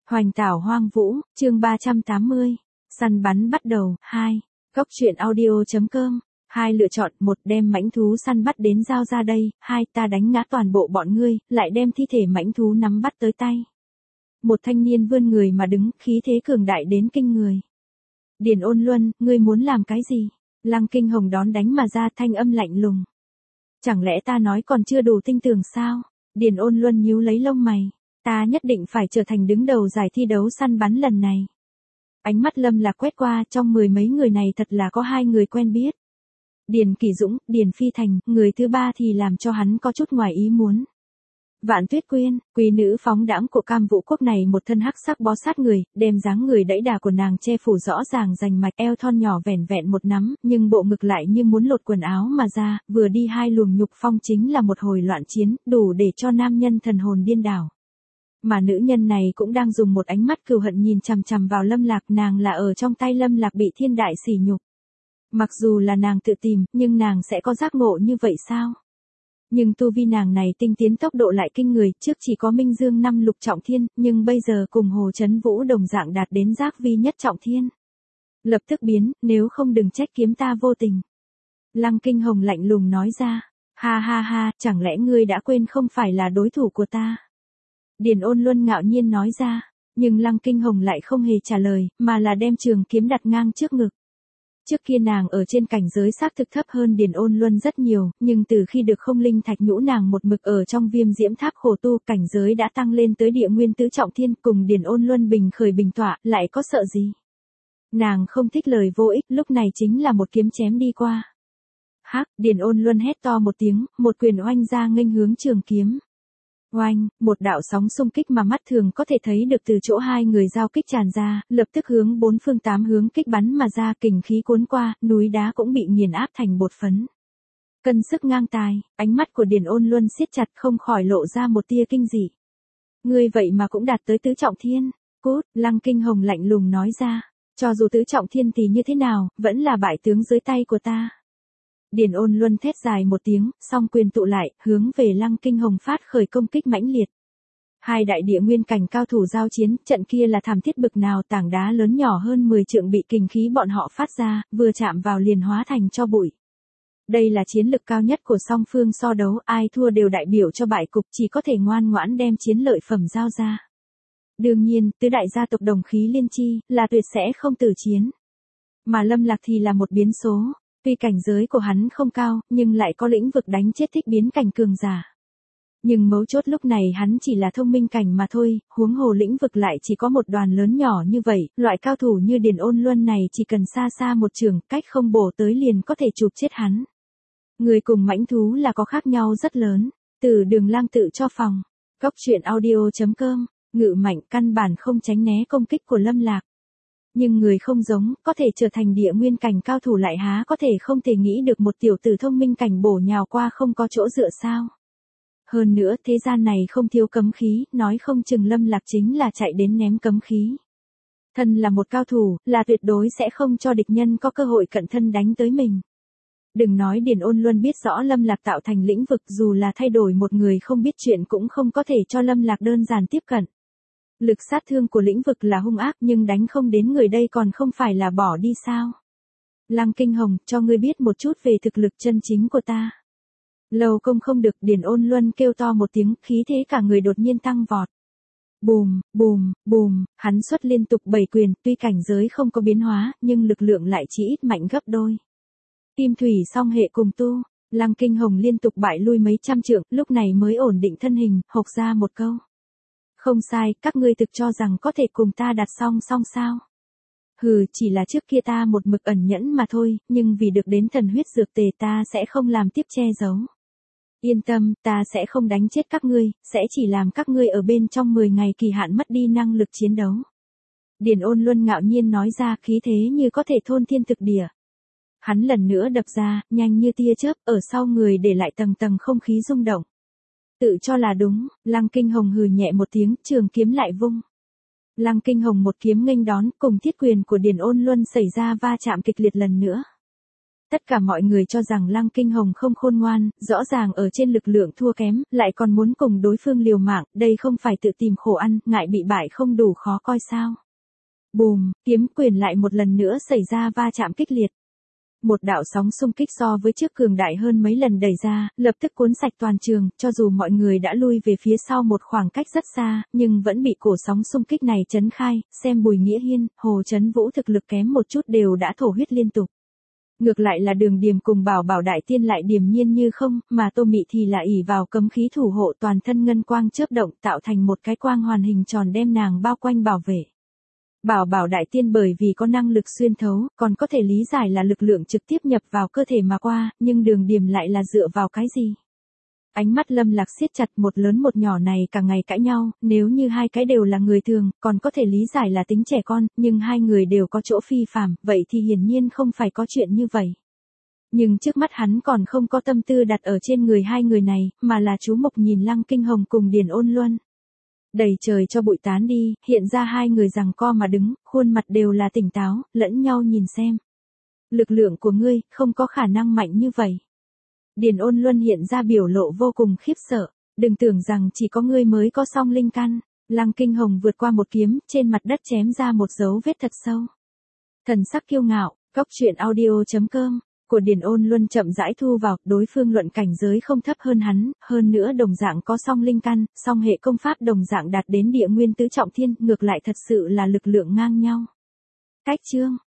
Hoành tảo hoang vũ, chương 380. Săn bắn bắt đầu, 2. Góc truyện audio.com. 2 lựa chọn, 1 đem mãnh thú săn bắt đến giao ra đây, 2 ta đánh ngã toàn bộ bọn ngươi, lại đem thi thể mãnh thú nắm bắt tới tay. Một thanh niên vươn người mà đứng, khí thế cường đại đến kinh người. Điền Ôn Luân, ngươi muốn làm cái gì? Lăng Kinh Hồng đón đánh mà ra, thanh âm lạnh lùng. Chẳng lẽ ta nói còn chưa đủ tinh tường sao? Điền Ôn Luân nhíu lấy lông mày. Ta nhất định phải trở thành đứng đầu giải thi đấu săn bắn lần này. Ánh mắt Lâm Lạc quét qua, trong 10 mấy người này thật là có 2 người quen biết. Điền Kỷ Dũng, Điền Phi Thành, người thứ 3 thì làm cho hắn có chút ngoài ý muốn. Vạn Tuyết Quyên, quý nữ phóng đãng của Cam Vũ Quốc này một thân hắc sắc bó sát người, đem dáng người đẫy đà của nàng che phủ rõ ràng rành mạch, eo thon nhỏ vẻn vẹn một nắm, nhưng bộ ngực lại như muốn lột quần áo mà ra, vừa đi 2 luồng nhục phong chính là một hồi loạn chiến, đủ để cho nam nhân thần hồn điên đảo. Mà nữ nhân này cũng đang dùng một ánh mắt cừu hận nhìn chằm chằm vào Lâm Lạc, nàng là ở trong tay Lâm Lạc bị thiên đại sỉ nhục. Mặc dù là nàng tự tìm, nhưng nàng sẽ có giác ngộ như vậy sao? Nhưng tu vi nàng này tinh tiến tốc độ lại kinh người, trước chỉ có Minh Dương 5 lục trọng thiên, nhưng bây giờ cùng Hồ Chấn Vũ đồng dạng đạt đến giác vi nhất trọng thiên. Lập tức biến, nếu không đừng trách kiếm ta vô tình. Lăng Kinh Hồng lạnh lùng nói ra, ha ha ha, chẳng lẽ ngươi đã quên không phải là đối thủ của ta? Điền Ôn Luân ngạo nhiên nói ra, nhưng Lăng Kinh Hồng lại không hề trả lời, mà là đem trường kiếm đặt ngang trước ngực. Trước kia nàng ở trên cảnh giới xác thực thấp hơn Điền Ôn Luân rất nhiều, nhưng từ khi được không linh thạch nhũ nàng một mực ở trong Viêm Diễm Tháp khổ tu, cảnh giới đã tăng lên tới địa nguyên tứ trọng thiên, cùng Điền Ôn Luân bình khởi bình tọa, lại có sợ gì? Nàng không thích lời vô ích, lúc này chính là một kiếm chém đi qua. Hắc, Điền Ôn Luân hét to một tiếng, một quyền oanh ra nghênh hướng trường kiếm. Oanh, một đạo sóng xung kích mà mắt thường có thể thấy được từ chỗ 2 người giao kích tràn ra, lập tức hướng 4 phương 8 hướng kích bắn mà ra, kình khí cuốn qua, núi đá cũng bị nghiền áp thành bột phấn. Cân sức ngang tài, ánh mắt của Điền Ôn Luân siết chặt, không khỏi lộ ra một tia kinh dị. Ngươi vậy mà cũng đạt tới tứ trọng thiên. Cút, Lăng Kinh Hồng lạnh lùng nói ra, cho dù tứ trọng thiên thì như thế nào, vẫn là bại tướng dưới tay của ta. Điền Ôn Luân thét dài một tiếng, song quyền tụ lại, hướng về Lăng Kinh Hồng phát khởi công kích mãnh liệt. 2 đại địa nguyên cảnh cao thủ giao chiến, trận kia là thảm thiết bực nào, tảng đá lớn nhỏ hơn 10 trượng bị kình khí bọn họ phát ra, vừa chạm vào liền hóa thành tro bụi. Đây là chiến lực cao nhất của song phương so đấu, ai thua đều đại biểu cho bại cục, chỉ có thể ngoan ngoãn đem chiến lợi phẩm giao ra. Đương nhiên, tứ đại gia tộc đồng khí liên chi, là tuyệt sẽ không từ chiến. Mà Lâm Lạc thì là một biến số. Tuy cảnh giới của hắn không cao, nhưng lại có lĩnh vực đánh chết thích biến cảnh cường giả. Nhưng mấu chốt lúc này hắn chỉ là thông minh cảnh mà thôi, huống hồ lĩnh vực lại chỉ có một đoàn lớn nhỏ như vậy, loại cao thủ như Điền Ôn Luân này chỉ cần xa xa một trường, cách không bổ tới liền có thể chụp chết hắn. Người cùng mãnh thú là có khác nhau rất lớn. Từ Đường Lang tự cho phòng. Góc truyện audio.com. Ngự mạnh căn bản không tránh né công kích của Lâm Lạc. Nhưng người không giống, có thể trở thành địa nguyên cảnh cao thủ lại há có thể không thể nghĩ được một tiểu tử thông minh cảnh bổ nhào qua không có chỗ dựa sao. Hơn nữa, thế gian này không thiếu cấm khí, nói không chừng Lâm Lạc chính là chạy đến ném cấm khí. Thân là một cao thủ, là tuyệt đối sẽ không cho địch nhân có cơ hội cận thân đánh tới mình. Đừng nói Điền Ôn Luân biết rõ Lâm Lạc tạo thành lĩnh vực, dù là thay đổi một người không biết chuyện cũng không có thể cho Lâm Lạc đơn giản tiếp cận. Lực sát thương của lĩnh vực là hung ác, nhưng đánh không đến người đây còn không phải là bỏ đi sao? Lăng Kinh Hồng, cho ngươi biết một chút về thực lực chân chính của ta. Lâu công không được, Điền Ôn Luân kêu to một tiếng, khí thế cả người đột nhiên tăng vọt. Bùm, bùm, bùm, hắn xuất liên tục 7 quyền, tuy cảnh giới không có biến hóa, nhưng lực lượng lại chỉ ít mạnh gấp đôi. Kim thủy song hệ cùng tu, Lăng Kinh Hồng liên tục bại lui mấy trăm trượng, lúc này mới ổn định thân hình, hộc ra một câu. Không sai, các ngươi thực cho rằng có thể cùng ta đặt song song sao? Hừ, chỉ là trước kia ta một mực ẩn nhẫn mà thôi, nhưng vì được đến thần huyết dược tề ta sẽ không làm tiếp che giấu. Yên tâm, ta sẽ không đánh chết các ngươi, sẽ chỉ làm các ngươi ở bên trong 10 ngày kỳ hạn mất đi năng lực chiến đấu. Điền Ôn Luân ngạo nhiên nói ra, khí thế như có thể thôn thiên thực địa. Hắn lần nữa đập ra, nhanh như tia chớp, ở sau người để lại tầng tầng không khí rung động. Tự cho là đúng, Lăng Kinh Hồng hừ nhẹ một tiếng, trường kiếm lại vung. Lăng Kinh Hồng một kiếm nghênh đón, cùng thiết quyền của Điền Ôn Luân xảy ra va chạm kịch liệt lần nữa. Tất cả mọi người cho rằng Lăng Kinh Hồng không khôn ngoan, rõ ràng ở trên lực lượng thua kém, lại còn muốn cùng đối phương liều mạng, đây không phải tự tìm khổ ăn, ngại bị bại không đủ khó coi sao. Bùm, kiếm quyền lại một lần nữa xảy ra va chạm kích liệt. Một đạo sóng xung kích so với trước cường đại hơn mấy lần đẩy ra, lập tức cuốn sạch toàn trường, cho dù mọi người đã lui về phía sau một khoảng cách rất xa, nhưng vẫn bị cổ sóng xung kích này chấn khai, xem Bùi Nghĩa Hiên, Hồ Chấn Vũ thực lực kém một chút đều đã thổ huyết liên tục. Ngược lại là Đường Điềm cùng Bảo Bảo Đại Tiên lại điềm nhiên như không, mà Tô Mị thì lại ỷ vào cấm khí thủ hộ toàn thân ngân quang chớp động tạo thành một cái quang hoàn hình tròn đem nàng bao quanh bảo vệ. Bảo Bảo Đại Tiên bởi vì có năng lực xuyên thấu, còn có thể lý giải là lực lượng trực tiếp nhập vào cơ thể mà qua, nhưng Đường Điềm lại là dựa vào cái gì? Ánh mắt Lâm Lạc siết chặt, một lớn một nhỏ này cả ngày cãi nhau, nếu như hai cái đều là người thường, còn có thể lý giải là tính trẻ con, nhưng hai người đều có chỗ phi phàm, vậy thì hiển nhiên không phải có chuyện như vậy. Nhưng trước mắt hắn còn không có tâm tư đặt ở trên người hai người này, mà là chú mục nhìn Lăng Kinh Hồng cùng Điền Ôn Luân. Đầy trời cho bụi tán đi, hiện ra hai người giằng co mà đứng, khuôn mặt đều là tỉnh táo, lẫn nhau nhìn xem. Lực lượng của ngươi, không có khả năng mạnh như vậy. Điền Ôn Luân hiện ra biểu lộ vô cùng khiếp sợ, đừng tưởng rằng chỉ có ngươi mới có song linh căn. Lăng Kinh Hồng vượt qua một kiếm, trên mặt đất chém ra một dấu vết thật sâu. Thần sắc kiêu ngạo, cóc truyện audio.com của Điền Ôn Luân chậm rãi thu vào, đối phương luận cảnh giới không thấp hơn hắn, hơn nữa đồng dạng có song linh căn, song hệ công pháp đồng dạng đạt đến địa nguyên tứ trọng thiên, ngược lại thật sự là lực lượng ngang nhau. Cách chương